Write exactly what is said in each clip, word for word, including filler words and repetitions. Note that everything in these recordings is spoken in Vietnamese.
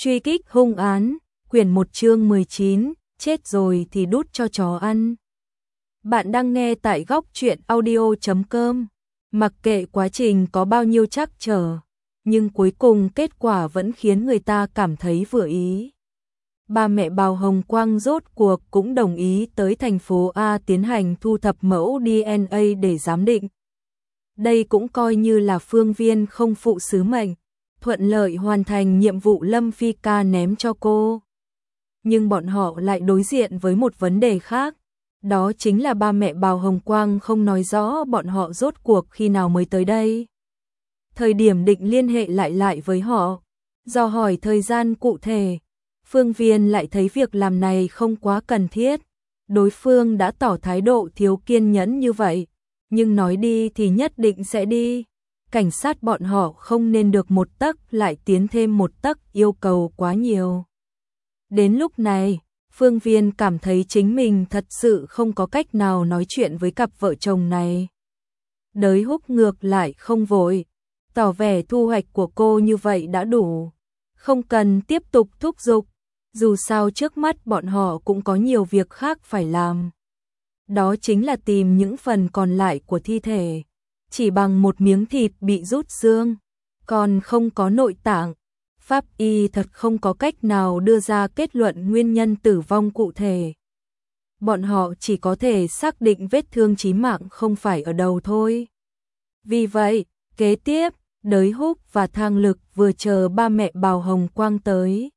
Truy kích hung án, quyển một chương mười chín, chết rồi thì đút cho chó ăn. Bạn đang nghe tại góc truyện audio chấm com. Mặc kệ quá trình có bao nhiêu trắc trở, nhưng cuối cùng kết quả vẫn khiến người ta cảm thấy vừa ý. Ba mẹ Bào Hồng Quang rốt cuộc cũng đồng ý tới thành phố A tiến hành thu thập mẫu đê en a để giám định. Đây cũng coi như là Phương Viên không phụ sứ mệnh, thuận lợi hoàn thành nhiệm vụ Lâm Phi Ca ném cho cô. Nhưng bọn họ lại đối diện với một vấn đề khác, đó chính là ba mẹ Bào Hồng Quang không nói rõ bọn họ rốt cuộc khi nào mới tới đây. Thời điểm định liên hệ lại lại với họ, do hỏi thời gian cụ thể, Phương Viên lại thấy việc làm này không quá cần thiết. Đối phương đã tỏ thái độ thiếu kiên nhẫn như vậy, nhưng nói đi thì nhất định sẽ đi. Cảnh sát bọn họ không nên được một tấc lại tiến thêm một tấc, yêu cầu quá nhiều. Đến lúc này, Phương Viên cảm thấy chính mình thật sự không có cách nào nói chuyện với cặp vợ chồng này. Đới Húc ngược lại không vội, tỏ vẻ thu hoạch của cô như vậy đã đủ, không cần tiếp tục thúc giục, dù sao trước mắt bọn họ cũng có nhiều việc khác phải làm. Đó chính là tìm những phần còn lại của thi thể. Chỉ bằng một miếng thịt bị rút xương, còn không có nội tạng, pháp y thật không có cách nào đưa ra kết luận nguyên nhân tử vong cụ thể. Bọn họ chỉ có thể xác định vết thương chí mạng không phải ở đầu thôi. Vì vậy, kế tiếp, Đới Húc và Thang Lực vừa chờ ba mẹ Bào Hồng Quang tới,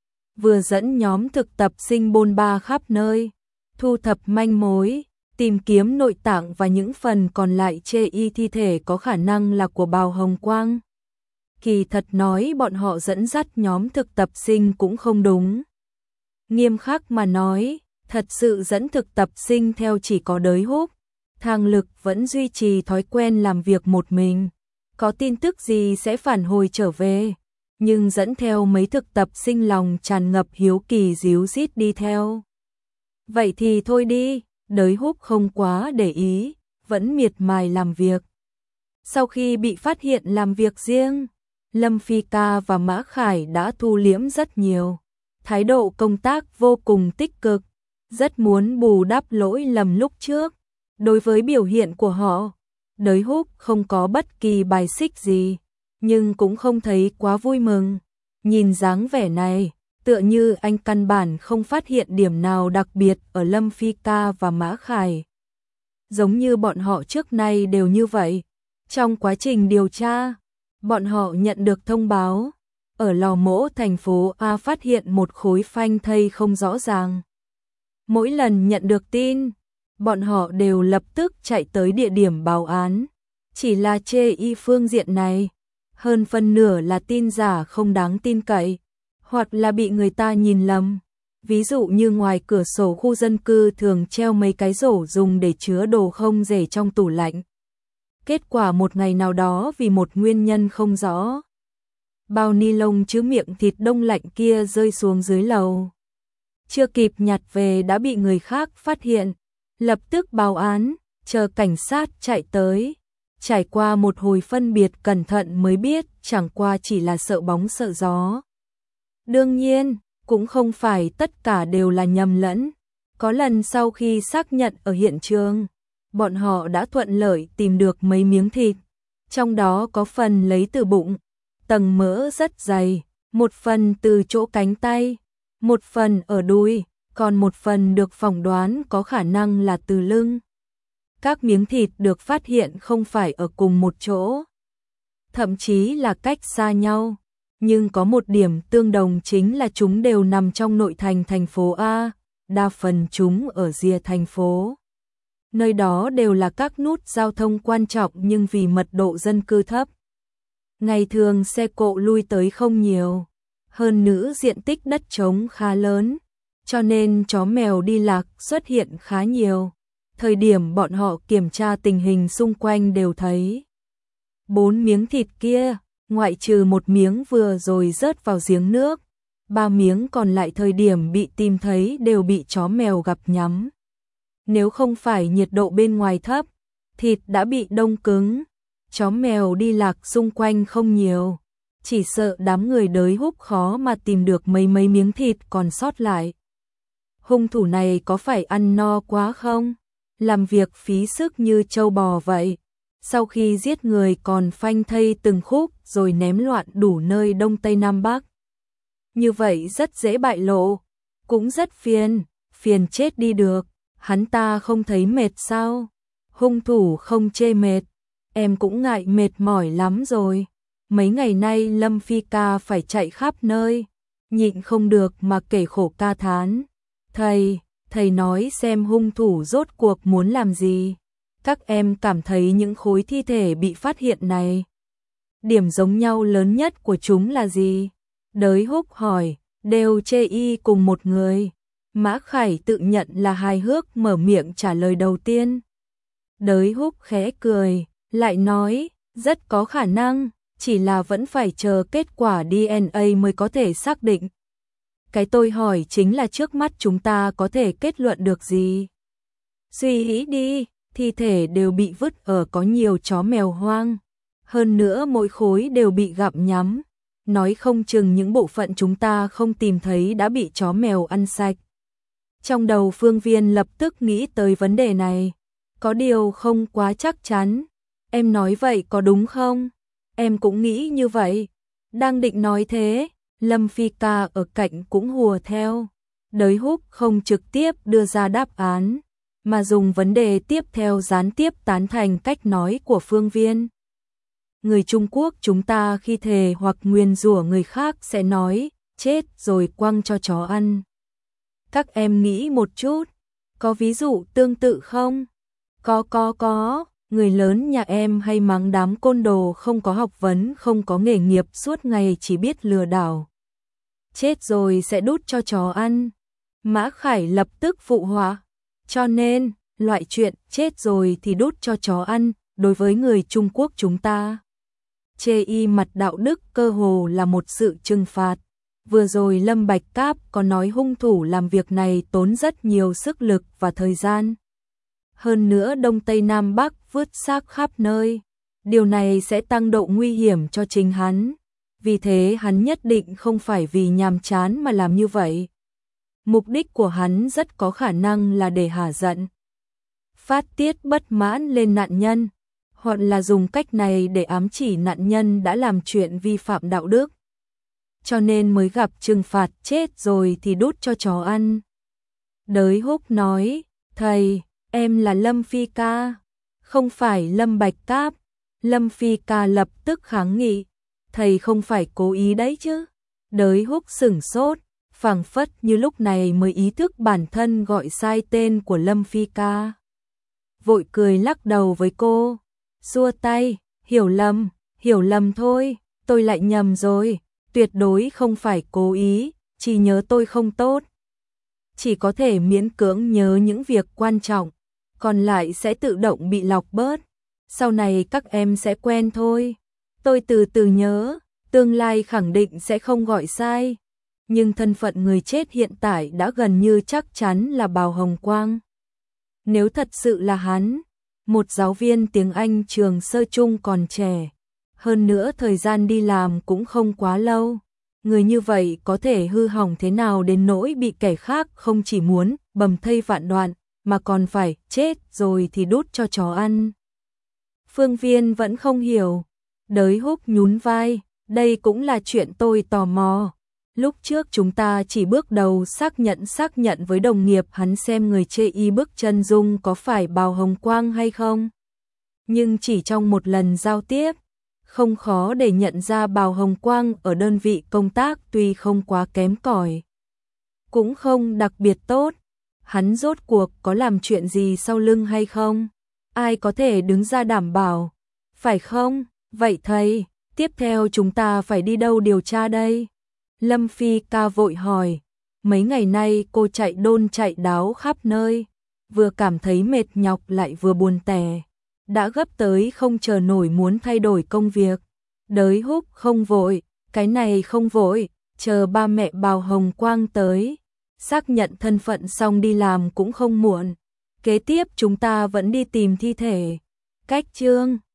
vừa dẫn nhóm thực tập sinh bôn ba khắp nơi, thu thập manh mối, tìm kiếm nội tạng và những phần còn lại chê y thi thể có khả năng là của Bào Hồng Quang. Kỳ thật nói bọn họ dẫn dắt nhóm thực tập sinh cũng không đúng. Nghiêm khắc mà nói, thật sự dẫn thực tập sinh theo chỉ có Đới Húc. Thang Lực vẫn duy trì thói quen làm việc một mình, có tin tức gì sẽ phản hồi trở về, nhưng dẫn theo mấy thực tập sinh lòng tràn ngập hiếu kỳ díu dít đi theo. Vậy thì thôi đi. Đới Húc không quá để ý, vẫn miệt mài làm việc. Sau khi bị phát hiện làm việc riêng, Lâm Phi Ca và Mã Khải đã thu liễm rất nhiều. Thái độ công tác vô cùng tích cực, rất muốn bù đắp lỗi lầm lúc trước. Đối với biểu hiện của họ, Đới Húc không có bất kỳ bài xích gì, nhưng cũng không thấy quá vui mừng. Nhìn dáng vẻ này, tựa như anh căn bản không phát hiện điểm nào đặc biệt ở Lâm Phi Ca và Mã Khải. Giống như bọn họ trước nay đều như vậy. Trong quá trình điều tra, bọn họ nhận được thông báo, ở lò mổ thành phố A phát hiện một khối phanh thây không rõ ràng. Mỗi lần nhận được tin, bọn họ đều lập tức chạy tới địa điểm báo án. Chỉ là chê y phương diện này, hơn phân nửa là tin giả không đáng tin cậy, hoặc là bị người ta nhìn lầm. Ví dụ như ngoài cửa sổ khu dân cư thường treo mấy cái rổ dùng để chứa đồ không rẻ trong tủ lạnh. Kết quả một ngày nào đó vì một nguyên nhân không rõ, bao ni lông chứa miệng thịt đông lạnh kia rơi xuống dưới lầu. Chưa kịp nhặt về đã bị người khác phát hiện, lập tức báo án, chờ cảnh sát chạy tới. Trải qua một hồi phân biệt cẩn thận mới biết chẳng qua chỉ là sợ bóng sợ gió. Đương nhiên, cũng không phải tất cả đều là nhầm lẫn. Có lần sau khi xác nhận ở hiện trường, bọn họ đã thuận lợi tìm được mấy miếng thịt. Trong đó có phần lấy từ bụng, tầng mỡ rất dày, một phần từ chỗ cánh tay, một phần ở đùi, còn một phần được phỏng đoán có khả năng là từ lưng. Các miếng thịt được phát hiện không phải ở cùng một chỗ, thậm chí là cách xa nhau. Nhưng có một điểm tương đồng chính là chúng đều nằm trong nội thành thành phố A, đa phần chúng ở rìa thành phố. Nơi đó đều là các nút giao thông quan trọng nhưng vì mật độ dân cư thấp, ngày thường xe cộ lui tới không nhiều. Hơn nữa diện tích đất trống khá lớn, cho nên chó mèo đi lạc xuất hiện khá nhiều. Thời điểm bọn họ kiểm tra tình hình xung quanh đều thấy bốn miếng thịt kia, ngoại trừ một miếng vừa rồi rớt vào giếng nước, ba miếng còn lại thời điểm bị tìm thấy đều bị chó mèo gặp nhắm. Nếu không phải nhiệt độ bên ngoài thấp, thịt đã bị đông cứng. Chó mèo đi lạc xung quanh không nhiều, chỉ sợ đám người Đới Húc khó mà tìm được mấy mấy miếng thịt còn sót lại. Hung thủ này có phải ăn no quá không? Làm việc phí sức như trâu bò vậy. Sau khi giết người còn phanh thây từng khúc rồi ném loạn đủ nơi Đông Tây Nam Bắc. Như vậy rất dễ bại lộ, cũng rất phiền, phiền chết đi được. Hắn ta không thấy mệt sao? Hung thủ không chê mệt, em cũng ngại mệt mỏi lắm rồi. Mấy ngày nay Lâm Phi ca phải chạy khắp nơi, nhịn không được mà kể khổ ca thán. Thầy, thầy nói xem hung thủ rốt cuộc muốn làm gì? Các em cảm thấy những khối thi thể bị phát hiện này, điểm giống nhau lớn nhất của chúng là gì? Đới Húc hỏi, đều chê y cùng một người. Mã Khải tự nhận là hài hước mở miệng trả lời đầu tiên. Đới Húc khẽ cười, lại nói, rất có khả năng, chỉ là vẫn phải chờ kết quả đê en a mới có thể xác định. Cái tôi hỏi chính là trước mắt chúng ta có thể kết luận được gì? Suy nghĩ đi, thi thể đều bị vứt ở có nhiều chó mèo hoang. Hơn nữa mỗi khối đều bị gặm nhắm. Nói không chừng những bộ phận chúng ta không tìm thấy đã bị chó mèo ăn sạch. Trong đầu Phương Viên lập tức nghĩ tới vấn đề này. Có điều không quá chắc chắn. Em nói vậy có đúng không? Em cũng nghĩ như vậy. Đang định nói thế, Lâm Phi ca ở cạnh cũng hùa theo. Đới Húc không trực tiếp đưa ra đáp án, mà dùng vấn đề tiếp theo gián tiếp tán thành cách nói của Phương Viên. Người Trung Quốc chúng ta khi thề hoặc nguyền rủa người khác sẽ nói, chết rồi quăng cho chó ăn. Các em nghĩ một chút, có ví dụ tương tự không? Có có có, người lớn nhà em hay mắng đám côn đồ không có học vấn, không có nghề nghiệp, suốt ngày chỉ biết lừa đảo. Chết rồi sẽ đút cho chó ăn. Mã Khải lập tức phụ họa. Cho nên, loại chuyện chết rồi thì đút cho chó ăn, đối với người Trung Quốc chúng ta, chê y mặt đạo đức cơ hồ là một sự trừng phạt. Vừa rồi Lâm Bạch Cáp có nói hung thủ làm việc này tốn rất nhiều sức lực và thời gian. Hơn nữa Đông Tây Nam Bắc vứt xác khắp nơi. Điều này sẽ tăng độ nguy hiểm cho chính hắn. Vì thế hắn nhất định không phải vì nhàm chán mà làm như vậy. Mục đích của hắn rất có khả năng là để hả giận, phát tiết bất mãn lên nạn nhân, hoặc là dùng cách này để ám chỉ nạn nhân đã làm chuyện vi phạm đạo đức. Cho nên mới gặp trừng phạt chết rồi thì đút cho chó ăn. Đới Húc nói, thầy, em là Lâm Phi ca, không phải Lâm Bạch Cáp. Lâm Phi ca lập tức kháng nghị, thầy không phải cố ý đấy chứ. Đới Húc sửng sốt, phảng phất như lúc này mới ý thức bản thân gọi sai tên của Lâm Phi ca. Vội cười lắc đầu với cô, xua tay, hiểu lầm, hiểu lầm thôi, tôi lại nhầm rồi, tuyệt đối không phải cố ý, chỉ nhớ tôi không tốt. Chỉ có thể miễn cưỡng nhớ những việc quan trọng, còn lại sẽ tự động bị lọc bớt. Sau này các em sẽ quen thôi, tôi từ từ nhớ, tương lai khẳng định sẽ không gọi sai. Nhưng thân phận người chết hiện tại đã gần như chắc chắn là Bào Hồng Quang. Nếu thật sự là hắn, một giáo viên tiếng Anh trường sơ trung còn trẻ, hơn nữa thời gian đi làm cũng không quá lâu, người như vậy có thể hư hỏng thế nào đến nỗi bị kẻ khác không chỉ muốn bầm thây vạn đoạn, mà còn phải chết rồi thì đút cho chó ăn. Phương Viên vẫn không hiểu. Đới Húc nhún vai, đây cũng là chuyện tôi tò mò. Lúc trước chúng ta chỉ bước đầu xác nhận xác nhận với đồng nghiệp hắn xem người chê y bước chân dung có phải Bào Hồng Quang hay không. Nhưng chỉ trong một lần giao tiếp, không khó để nhận ra Bào Hồng Quang ở đơn vị công tác tuy không quá kém cỏi, cũng không đặc biệt tốt. Hắn rốt cuộc có làm chuyện gì sau lưng hay không? Ai có thể đứng ra đảm bảo, phải không? Vậy thầy, tiếp theo chúng ta phải đi đâu điều tra đây? Lâm Phi ca vội hỏi, mấy ngày nay cô chạy đôn chạy đáo khắp nơi, vừa cảm thấy mệt nhọc lại vừa buồn tẻ, đã gấp tới không chờ nổi muốn thay đổi công việc. Đới Húc không vội, cái này không vội, chờ ba mẹ Bào Hồng Quang tới, xác nhận thân phận xong đi làm cũng không muộn. Kế tiếp chúng ta vẫn đi tìm thi thể. Cách chương